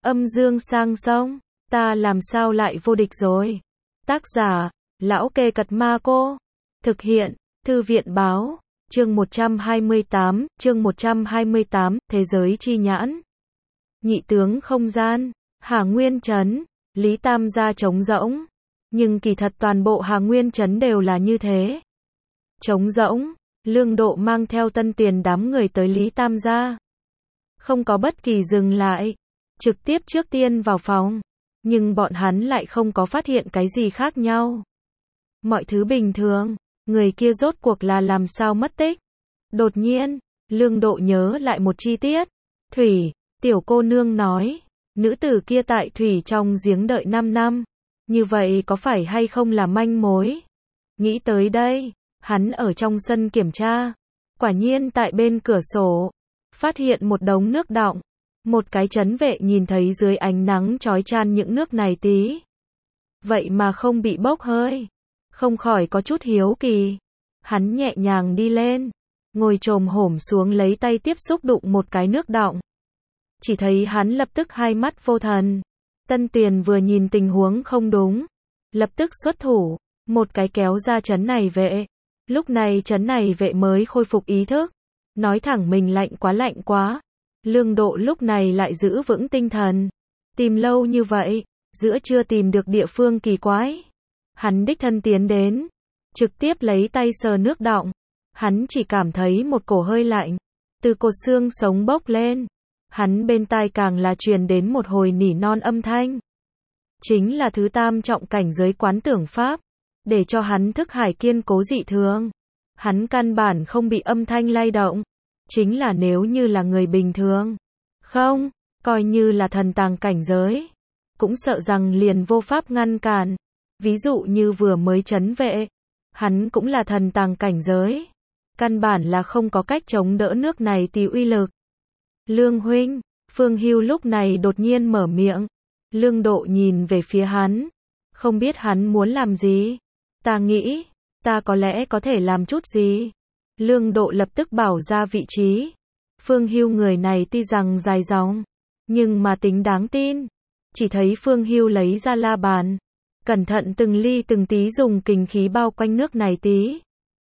Âm dương sang sông, ta làm sao lại vô địch rồi. Tác giả, Lão Kê Cật Ma Cô. Thực hiện, Thư viện Báo. Chương 128, Thế giới chi nhãn. Nhị tướng không gian, Hà Nguyên Trấn, Lý Tam gia trống rỗng. Nhưng kỳ thật toàn bộ Hà Nguyên Trấn đều là như thế. Trống rỗng, Lương Độ mang theo Tân Tuyền đám người tới Lý Tam gia. Không có bất kỳ dừng lại, trực tiếp trước tiên vào phòng. Nhưng bọn hắn lại không có phát hiện cái gì khác nhau. Mọi thứ bình thường, người kia rốt cuộc là làm sao mất tích. Đột nhiên, Lương Độ nhớ lại một chi tiết. Thủy, tiểu cô nương nói, nữ tử kia tại Thủy trong giếng đợi 5 năm. Như vậy có phải hay không là manh mối? Nghĩ tới đây, hắn ở trong sân kiểm tra. Quả nhiên tại bên cửa sổ, phát hiện một đống nước đọng. Một cái trấn vệ nhìn thấy dưới ánh nắng chói chan những nước này tí. Vậy mà không bị bốc hơi. Không khỏi có chút hiếu kỳ. Hắn nhẹ nhàng đi lên, ngồi chồm hổm xuống lấy tay tiếp xúc đụng một cái nước đọng. Chỉ thấy hắn lập tức hai mắt vô thần. Tân Tuyền vừa nhìn tình huống không đúng, lập tức xuất thủ, một cái kéo ra trấn này vệ. Lúc này trấn này vệ mới khôi phục ý thức. Nói thẳng mình lạnh quá. Lương Độ lúc này lại giữ vững tinh thần. Tìm lâu như vậy, giữa chưa tìm được địa phương kỳ quái. Hắn đích thân tiến đến, trực tiếp lấy tay sờ nước đọng. Hắn chỉ cảm thấy một cổ hơi lạnh, từ cột xương sống bốc lên. Hắn bên tai càng là truyền đến một hồi nỉ non âm thanh. Chính là thứ tam trọng cảnh giới quán tưởng pháp, để cho hắn thức hải kiên cố dị thường. Hắn căn bản không bị âm thanh lay động. Chính là nếu như là người bình thường, không, coi như là thần tàng cảnh giới, cũng sợ rằng liền vô pháp ngăn cản. Ví dụ như vừa mới trấn vệ, hắn cũng là thần tàng cảnh giới, căn bản là không có cách chống đỡ nước này tí uy lực. Lương huynh, Phương Hưu lúc này đột nhiên mở miệng. Lương Độ nhìn về phía hắn, không biết hắn muốn làm gì. Ta nghĩ, ta có lẽ có thể làm chút gì. Lương Độ lập tức bảo ra vị trí. Phương Hưu người này tuy rằng dài dòng, nhưng mà tính đáng tin. Chỉ thấy Phương Hưu lấy ra la bàn, cẩn thận từng ly từng tí dùng kình khí bao quanh nước này tí.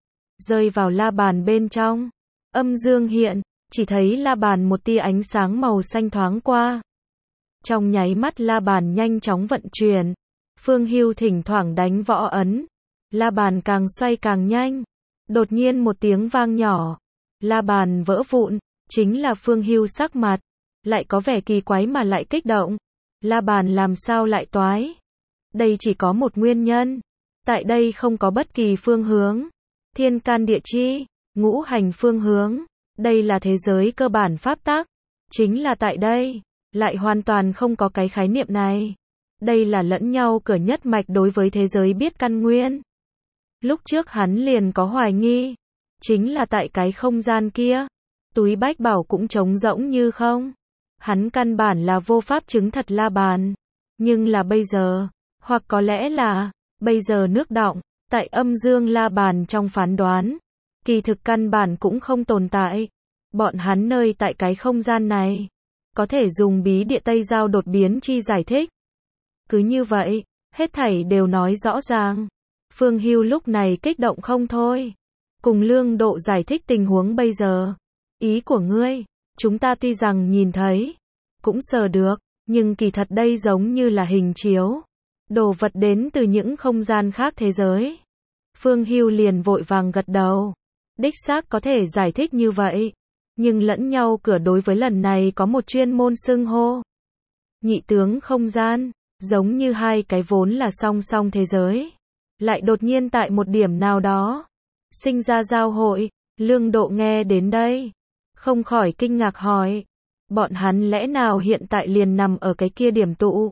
Rơi vào la bàn bên trong, âm dương hiện, chỉ thấy la bàn một tia ánh sáng màu xanh thoáng qua. Trong nháy mắt la bàn nhanh chóng vận chuyển. Phương Hưu thỉnh thoảng đánh võ ấn. La bàn càng xoay càng nhanh. Đột nhiên một tiếng vang nhỏ, la bàn vỡ vụn, chính là Phương Hưu sắc mặt, lại có vẻ kỳ quái mà lại kích động. La bàn làm sao lại toái? Đây chỉ có một nguyên nhân, tại đây không có bất kỳ phương hướng. Thiên can địa chi, ngũ hành phương hướng, đây là thế giới cơ bản pháp tắc, chính là tại đây, lại hoàn toàn không có cái khái niệm này. Đây là lẫn nhau cửa nhất mạch đối với thế giới biết căn nguyên. Lúc trước hắn liền có hoài nghi, chính là tại cái không gian kia, túi bách bảo cũng trống rỗng như không. Hắn căn bản là vô pháp chứng thật la bàn. Nhưng là bây giờ, hoặc có lẽ là, bây giờ nước đọng, tại âm dương la bàn trong phán đoán, kỳ thực căn bản cũng không tồn tại. Bọn hắn nơi tại cái không gian này, có thể dùng bí địa Tây Giao đột biến chi giải thích. Cứ như vậy, hết thảy đều nói rõ ràng. Phương Hưu lúc này kích động không thôi. Cùng Lương Độ giải thích tình huống bây giờ. Ý của ngươi, chúng ta tuy rằng nhìn thấy, cũng sờ được, nhưng kỳ thật đây giống như là hình chiếu. Đồ vật đến từ những không gian khác thế giới. Phương Hưu liền vội vàng gật đầu. Đích xác có thể giải thích như vậy. Nhưng lẫn nhau cửa đối với lần này có một chuyên môn xưng hô. Nhị tướng không gian, giống như hai cái vốn là song song thế giới. Lại đột nhiên tại một điểm nào đó, sinh ra giao hội. Lương Độ nghe đến đây, không khỏi kinh ngạc hỏi. Bọn hắn lẽ nào hiện tại liền nằm ở cái kia điểm tụ?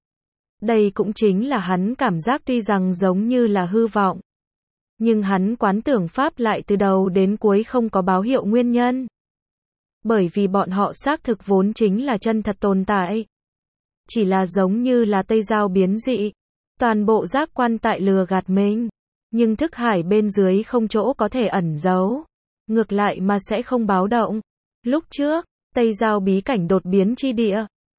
Đây cũng chính là hắn cảm giác tuy rằng giống như là hư vọng. Nhưng hắn quán tưởng pháp lại từ đầu đến cuối không có báo hiệu nguyên nhân. Bởi vì bọn họ xác thực vốn chính là chân thật tồn tại. Chỉ là giống như là Tây Giao biến dị. Toàn bộ giác quan tại lừa gạt mình. Nhưng thức hải bên dưới không chỗ có thể ẩn giấu. Ngược lại mà sẽ không báo động. Lúc trước, Tây Giao bí cảnh đột biến chi địa.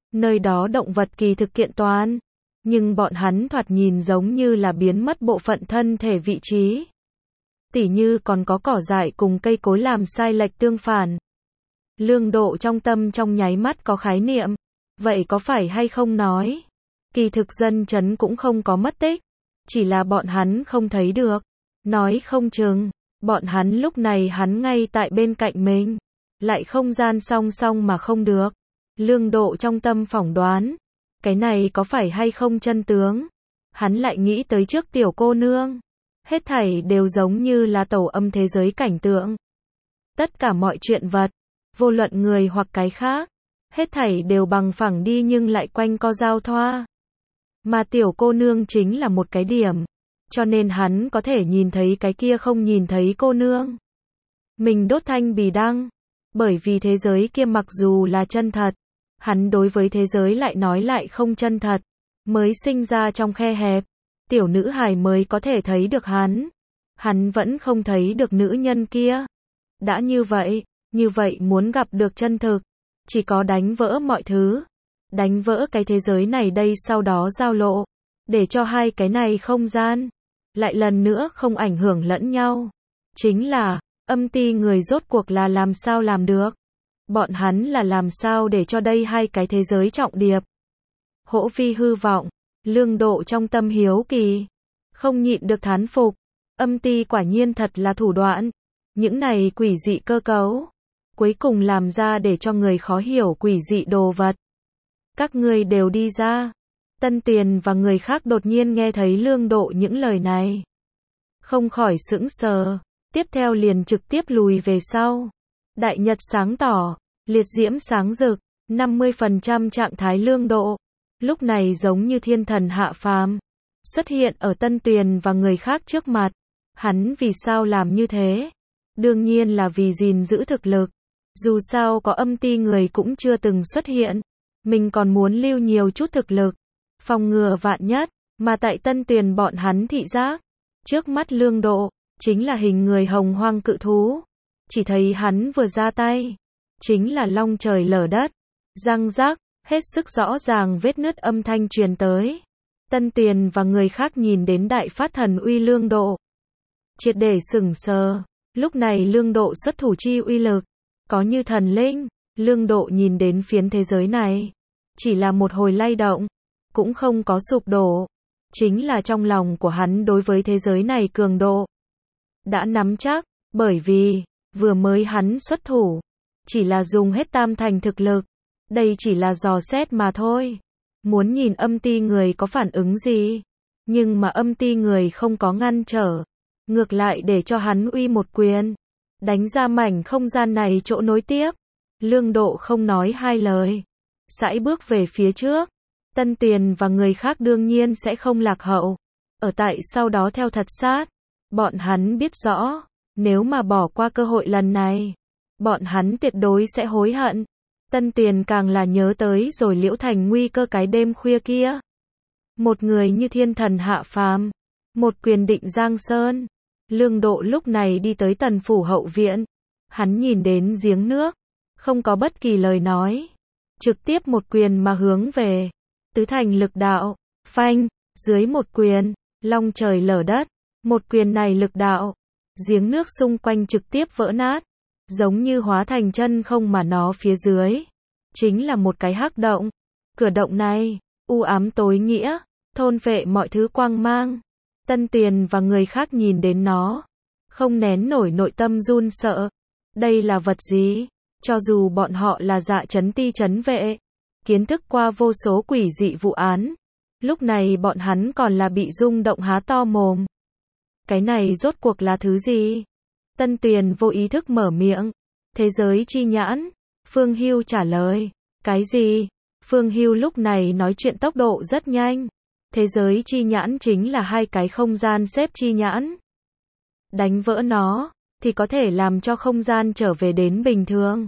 Nơi đó động vật kỳ thực kiện toàn, nhưng bọn hắn thoạt nhìn giống như là biến mất bộ phận thân thể vị trí. Tỉ như còn có cỏ dại cùng cây cối làm sai lệch tương phản. Lương Độ trong tâm trong nháy mắt có khái niệm, vậy có phải hay không nói, kỳ thực dân trấn cũng không có mất tích, chỉ là bọn hắn không thấy được, nói không chừng, bọn hắn lúc này hắn ngay tại bên cạnh mình, lại không gian song song mà không được. Lương Độ trong tâm phỏng đoán, cái này có phải hay không chân tướng, hắn lại nghĩ tới trước tiểu cô nương, hết thảy đều giống như là tẩu âm thế giới cảnh tượng. Tất cả mọi chuyện vật, vô luận người hoặc cái khác, hết thảy đều bằng phẳng đi nhưng lại quanh co giao thoa. Mà tiểu cô nương chính là một cái điểm, cho nên hắn có thể nhìn thấy cái kia không nhìn thấy cô nương. Mình đốt thanh bì đăng, bởi vì thế giới kia mặc dù là chân thật, hắn đối với thế giới lại nói lại không chân thật, mới sinh ra trong khe hẹp, tiểu nữ hài mới có thể thấy được hắn vẫn không thấy được nữ nhân kia. Đã như vậy muốn gặp được chân thực, chỉ có đánh vỡ mọi thứ, đánh vỡ cái thế giới này đây sau đó giao lộ, để cho hai cái này không gian, lại lần nữa không ảnh hưởng lẫn nhau. Chính là, âm ti người rốt cuộc là làm sao làm được? Bọn hắn là làm sao để cho đây hai cái thế giới trọng điệp? Hỗ vi hư vọng, Lương Độ trong tâm hiếu kỳ, không nhịn được thán phục, âm ti quả nhiên thật là thủ đoạn, những này quỷ dị cơ cấu, cuối cùng làm ra để cho người khó hiểu quỷ dị đồ vật. Các ngươi đều đi ra. Tân Tuyền và người khác đột nhiên nghe thấy Lương Độ những lời này, không khỏi sững sờ, tiếp theo liền trực tiếp lùi về sau. Đại nhật sáng tỏ, liệt diễm sáng rực, 50% trạng thái Lương Độ, lúc này giống như thiên thần hạ phàm, xuất hiện ở Tân Tuyền và người khác trước mặt. Hắn vì sao làm như thế? Đương nhiên là vì gìn giữ thực lực. Dù sao có âm ti người cũng chưa từng xuất hiện, mình còn muốn lưu nhiều chút thực lực, phòng ngừa vạn nhất, mà tại Tân Tuyền bọn hắn thị giác, trước mắt Lương Độ, chính là hình người hồng hoang cự thú. Chỉ thấy hắn vừa ra tay, chính là long trời lở đất, răng rác, hết sức rõ ràng vết nứt âm thanh truyền tới. Tân Tuyền và người khác nhìn đến đại phát thần uy Lương Độ, triệt để sững sờ. Lúc này Lương Độ xuất thủ chi uy lực, có như thần linh. Lương Độ nhìn đến phiến thế giới này, chỉ là một hồi lay động, cũng không có sụp đổ. Chính là trong lòng của hắn đối với thế giới này cường độ đã nắm chắc, bởi vì vừa mới hắn xuất thủ, chỉ là dùng hết tam thành thực lực, đây chỉ là dò xét mà thôi. Muốn nhìn âm ti người có phản ứng gì, nhưng mà âm ti người không có ngăn trở, ngược lại để cho hắn uy một quyền, đánh ra mảnh không gian này chỗ nối tiếp. Lương Độ không nói hai lời, sải bước về phía trước. Tân Tuyền và người khác đương nhiên sẽ không lạc hậu, ở tại sau đó theo thật sát. Bọn hắn biết rõ, nếu mà bỏ qua cơ hội lần này, bọn hắn tuyệt đối sẽ hối hận. Tân Tuyền càng là nhớ tới rồi Liễu Thành nguy cơ cái đêm khuya kia. Một người như thiên thần hạ phàm, một quyền định giang sơn. Lương Độ lúc này đi tới Tần phủ hậu viện, hắn nhìn đến giếng nước, không có bất kỳ lời nói, trực tiếp một quyền mà hướng về tứ thành lực đạo, phanh, dưới một quyền, long trời lở đất, một quyền này lực đạo, giếng nước xung quanh trực tiếp vỡ nát, giống như hóa thành chân không mà nó phía dưới, chính là một cái hắc động. Cửa động này, u ám tối nghĩa, thôn phệ mọi thứ quang mang. Tân Tuyền và người khác nhìn đến nó, không nén nổi nội tâm run sợ. Đây là vật gì? Cho dù bọn họ là Dạ Chấn Ti trấn vệ, kiến thức qua vô số quỷ dị vụ án, lúc này bọn hắn còn là bị rung động há to mồm. Cái này rốt cuộc là thứ gì? Tân Tuyền vô ý thức mở miệng. Thế giới chi nhãn. Phương Hưu trả lời. Cái gì? Phương Hưu lúc này nói chuyện tốc độ rất nhanh. Thế giới chi nhãn chính là hai cái không gian xếp chi nhãn. Đánh vỡ nó, thì có thể làm cho không gian trở về đến bình thường.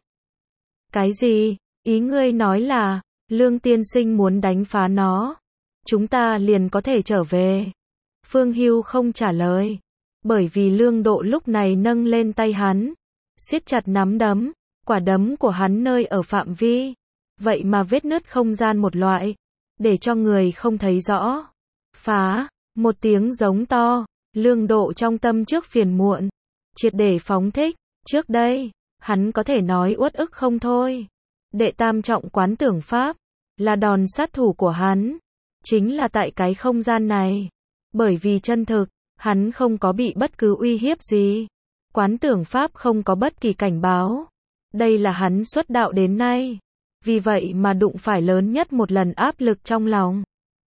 Cái gì? Ý ngươi nói là, Lương tiên sinh muốn đánh phá nó, chúng ta liền có thể trở về. Phương Hưu không trả lời, bởi vì Lương Độ lúc này nâng lên tay hắn, siết chặt nắm đấm, quả đấm của hắn nơi ở phạm vi vậy mà vết nứt không gian một loại, để cho người không thấy rõ. Phá, một tiếng giống to, Lương Độ trong tâm trước phiền muộn, triệt để phóng thích. Trước đây, hắn có thể nói uất ức không thôi. Đệ tam trọng quán tưởng pháp, là đòn sát thủ của hắn, chính là tại cái không gian này. Bởi vì chân thực, hắn không có bị bất cứ uy hiếp gì. Quán tưởng pháp không có bất kỳ cảnh báo. Đây là hắn xuất đạo đến nay. Vì vậy mà đụng phải lớn nhất một lần áp lực trong lòng.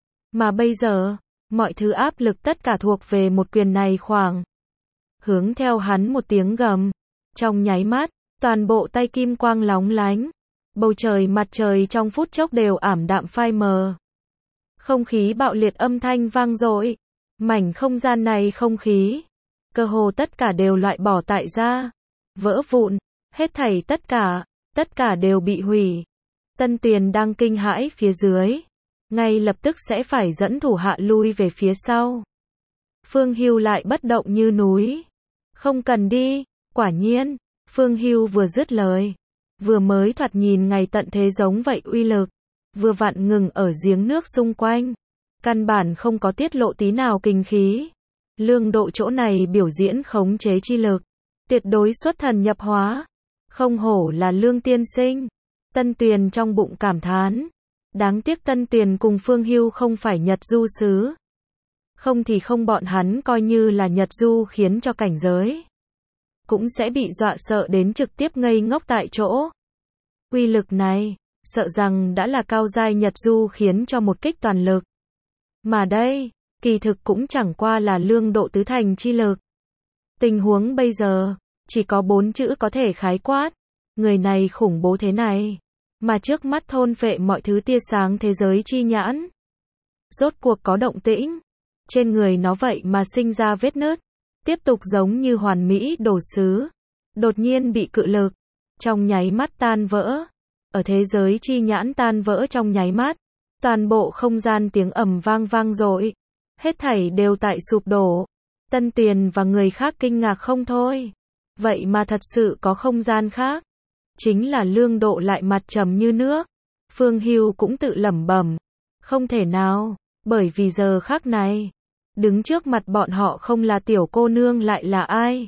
Mà bây giờ, mọi thứ áp lực tất cả thuộc về một quyền này khoảng. Hướng theo hắn một tiếng gầm. Trong nháy mắt, toàn bộ tay kim quang lóng lánh. Bầu trời mặt trời trong phút chốc đều ảm đạm phai mờ. Không khí bạo liệt âm thanh vang dội. Mảnh không gian này không khí. Cơ hồ tất cả đều loại bỏ tại ra. Vỡ vụn. Hết thảy tất cả đều bị hủy. Tân Tuyền đang kinh hãi phía dưới. Ngay lập tức sẽ phải dẫn thủ hạ lui về phía sau. Phương Hưu lại bất động như núi. Không cần đi. Quả nhiên, Phương Hưu vừa dứt lời. Vừa mới thoạt nhìn ngày tận thế giống vậy uy lực. Vừa vặn ngừng ở giếng nước xung quanh. Căn bản không có tiết lộ tí nào kinh khí. Lương Độ chỗ này biểu diễn khống chế chi lực. Tuyệt đối xuất thần nhập hóa. Không hổ là Lương tiên sinh. Tân Tuyền trong bụng cảm thán. Đáng tiếc Tân Tuyền cùng Phương Hưu không phải Nhật Du sứ. Không thì không bọn hắn coi như là Nhật Du khiến cho cảnh giới. Cũng sẽ bị dọa sợ đến trực tiếp ngây ngốc tại chỗ. Uy lực này, sợ rằng đã là cao giai Nhật Du khiến cho một kích toàn lực. Mà đây, kỳ thực cũng chẳng qua là Lương Độ tứ thành chi lực. Tình huống bây giờ, chỉ có 4 chữ có thể khái quát. Người này khủng bố thế này, mà trước mắt thôn phệ mọi thứ tia sáng thế giới chi nhãn. Rốt cuộc có động tĩnh. Trên người nó vậy mà sinh ra vết nứt. Tiếp tục giống như hoàn mỹ đồ sứ. Đột nhiên bị cự lực. Trong nháy mắt tan vỡ. Ở thế giới chi nhãn tan vỡ trong nháy mắt. Toàn bộ không gian tiếng ầm vang vang dội. Hết thảy đều tại sụp đổ. Tân Tuyền và người khác kinh ngạc không thôi. Vậy mà thật sự có không gian khác. Chính là Lương Độ lại mặt trầm như nước. Phương Hưu cũng tự lẩm bẩm. Không thể nào, bởi vì giờ khắc này. Đứng trước mặt bọn họ không là tiểu cô nương lại là ai.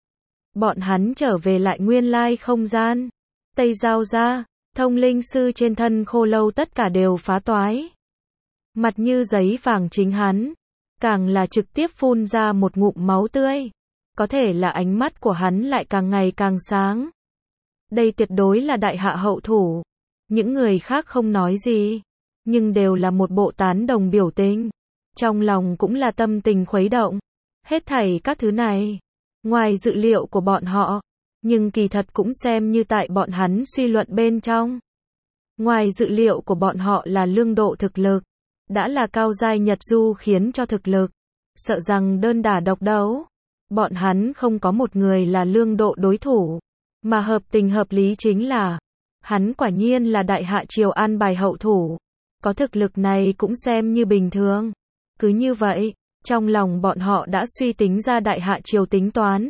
Bọn hắn trở về lại nguyên lai không gian. Tây Giao ra, thông linh sư trên thân Khô Lâu tất cả đều phá toái. Mặt như giấy vàng chính hắn. Càng là trực tiếp phun ra một ngụm máu tươi. Có thể là ánh mắt của hắn lại càng ngày càng sáng. Đây tuyệt đối là đại hạ hậu thủ. Những người khác không nói gì. Nhưng đều là một bộ tán đồng biểu tình. Trong lòng cũng là tâm tình khuấy động. Hết thảy các thứ này. Ngoài dự liệu của bọn họ. Nhưng kỳ thật cũng xem như tại bọn hắn suy luận bên trong. Ngoài dự liệu của bọn họ là Lương Độ thực lực. Đã là cao giai Nhật Du khiến cho thực lực. Sợ rằng đơn đả độc đấu. Bọn hắn không có một người là Lương Độ đối thủ. Mà hợp tình hợp lý chính là. Hắn quả nhiên là đại hạ triều an bài hậu thủ. Có thực lực này cũng xem như bình thường. Cứ như vậy, trong lòng bọn họ đã suy tính ra đại hạ triều tính toán.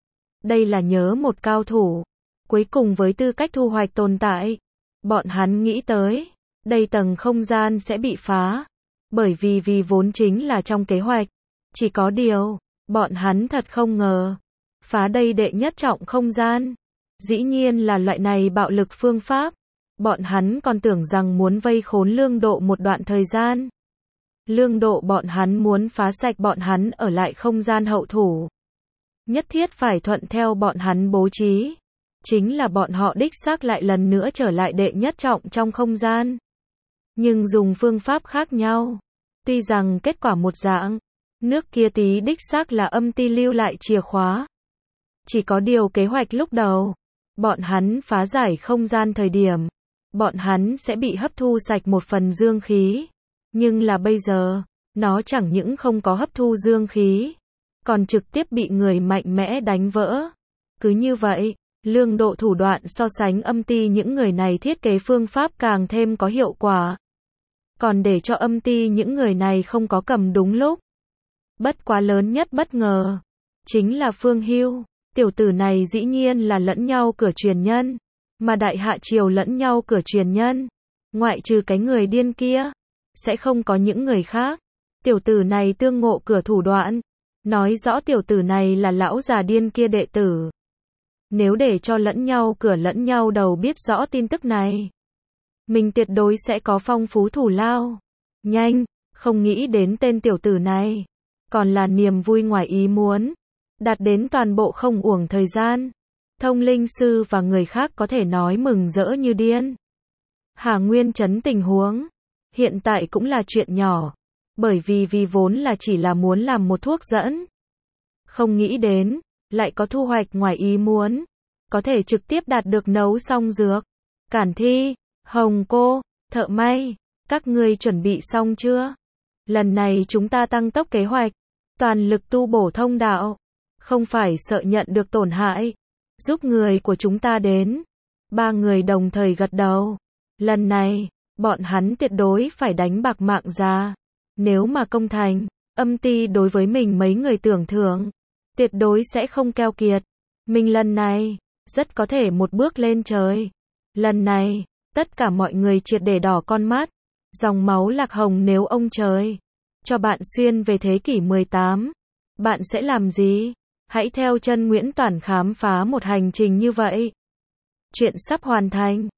Đây là nhớ một cao thủ. Cuối cùng với tư cách thu hoạch tồn tại. Bọn hắn nghĩ tới. Đây tầng không gian sẽ bị phá. Bởi vì vốn chính là trong kế hoạch. Chỉ có điều, bọn hắn thật không ngờ. Phá đây đệ nhất trọng không gian. Dĩ nhiên là loại này bạo lực phương pháp. Bọn hắn còn tưởng rằng muốn vây khốn Lương Độ một đoạn thời gian. Lương Độ bọn hắn muốn phá sạch bọn hắn ở lại không gian hậu thủ. Nhất thiết phải thuận theo bọn hắn bố trí. Chính là bọn họ đích xác lại lần nữa trở lại đệ nhất trọng trong không gian. Nhưng dùng phương pháp khác nhau. Tuy rằng kết quả một dạng. Nước kia tí đích xác là âm ti lưu lại chìa khóa. Chỉ có điều kế hoạch lúc đầu. Bọn hắn phá giải không gian thời điểm. Bọn hắn sẽ bị hấp thu sạch một phần dương khí. Nhưng là bây giờ, nó chẳng những không có hấp thu dương khí. Còn trực tiếp bị người mạnh mẽ đánh vỡ. Cứ như vậy, Lương Độ thủ đoạn so sánh âm ti những người này thiết kế phương pháp càng thêm có hiệu quả. Còn để cho âm ti những người này không có cầm đúng lúc. Bất quá lớn nhất bất ngờ. Chính là Phương Hưu. Tiểu tử này dĩ nhiên là lẫn nhau cửa truyền nhân. Mà đại hạ triều lẫn nhau cửa truyền nhân. Ngoại trừ cái người điên kia, sẽ không có những người khác. Tiểu tử này tương ngộ cửa thủ đoạn, nói rõ tiểu tử này là lão già điên kia đệ tử. Nếu để cho lẫn nhau cửa lẫn nhau đầu biết rõ tin tức này, mình tuyệt đối sẽ có phong phú thù lao. Nhanh, không nghĩ đến tên tiểu tử này, còn là niềm vui ngoài ý muốn, đạt đến toàn bộ không uổng thời gian. Thông linh sư và người khác có thể nói mừng rỡ như điên. Hà Nguyên Trấn tình huống hiện tại cũng là chuyện nhỏ, bởi vì vốn là chỉ là muốn làm một thuốc dẫn. Không nghĩ đến, lại có thu hoạch ngoài ý muốn, có thể trực tiếp đạt được nấu xong dược. Cản Thi, Hồng Cô, Thợ May, các ngươi chuẩn bị xong chưa? Lần này chúng ta tăng tốc kế hoạch, toàn lực tu bổ thông đạo, không phải sợ nhận được tổn hại, giúp người của chúng ta đến. Ba người đồng thời gật đầu. Lần này, bọn hắn tuyệt đối phải đánh bạc mạng ra. Nếu mà công thành, âm ty đối với mình mấy người tưởng thưởng, tuyệt đối sẽ không keo kiệt. Mình lần này, rất có thể một bước lên trời. Lần này, tất cả mọi người triệt để đỏ con mắt. Dòng máu Lạc Hồng nếu ông trời cho bạn xuyên về thế kỷ 18, bạn sẽ làm gì? Hãy theo chân Nguyễn Toản khám phá một hành trình như vậy. Chuyện sắp hoàn thành.